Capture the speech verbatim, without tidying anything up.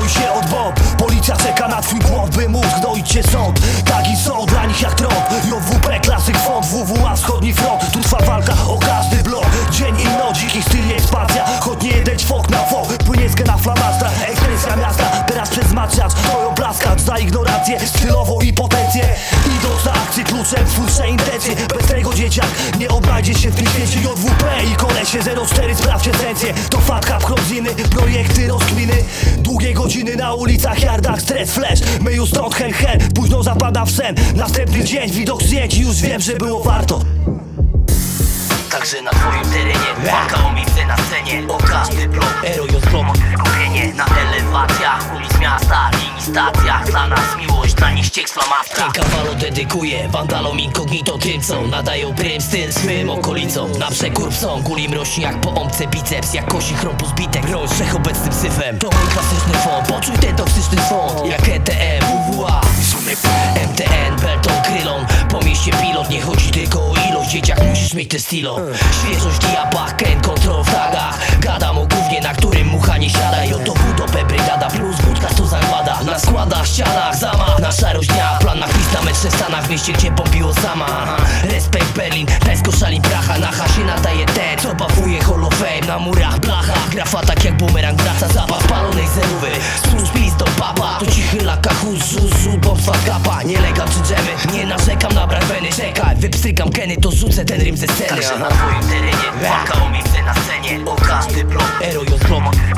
boi się od bomb. Policja czeka na twój błąd, by móc gnoić cię sąd. Tagi są dla nich jak trąd. J W P, klasyk font, W W A, wschodni front. Tu trwa walka o każdy blok. Dzień i noc, dziki styl, ekspansja. Choć nie jeden fok na fok, płynie na flamastra. Ekspresja miasta, teraz przez matriarz. Stoją blaskacz za ignorancję stylową i potencję. Idąc na akcję, kluczem twórcze intencje. Bez tego dzieciak nie odnajdzie się w tym świecie. J W P i kolesie zero cztery, sprawdźcie esencję. To fatka, chrobziny, projekty, rozkminy. Długie godziny na ulicach, yardach, stres, flash. My już stąd hen hen, późno zapada w sen. Następny dzień, widok zdjęć, już wiem, że było warto. Także na twoim terenie walka o miejsce na scenie. O każdy blok, eroj od pomocy, skupienie na elewacjach ulic miasta, linii stacjach. Dla nas miłość, dla nich ściek z flamastra. Ten kawalu dedykuję wandalom incognito, tym co nadają prym styl swym okolicom. Na przekór psom, gulim rośnie jak po omce biceps. Jak kosi chrompu zbitek, roń wszechobecnym syfem. To mój klasyczny font, poczuj ten toksyczny font. Jak E T M, W W A, M T N, Belton, Krylon. Po mieście pilot, nie chodzi tylko o ilość. Dzieciak musisz mieć te stilo. Świeżość, diabach, ken, kontrol w tagach. Gadam o gównie, na którym mucha nie siada. I oto W do P, brygada plus wódka to zagłada. Na składach, ścianach, zamach, na szarość dnia. Plan na chwist na metrze Stanach, w mieście gdzie bombiło sama. Respekt Berlin, Tesco, Szalin, Pracha. Na hasie nadaje ten, co bafuje Hall of Fame. Na murach, blachach, grafa tak jak bumerang wraca. Zapach palonej zerówy, spół z pilistą papa. To cichy laka, chód, zuzu, bomba, kapa. Nie legam czy dżemy, nie narzekam na brak weny. Czekaj, wypstrykam keny, to rzucę ten rym ze sceny. Także na twoim terenie walka o miejsce na scenie. O każdy blok, eroj od pomocy.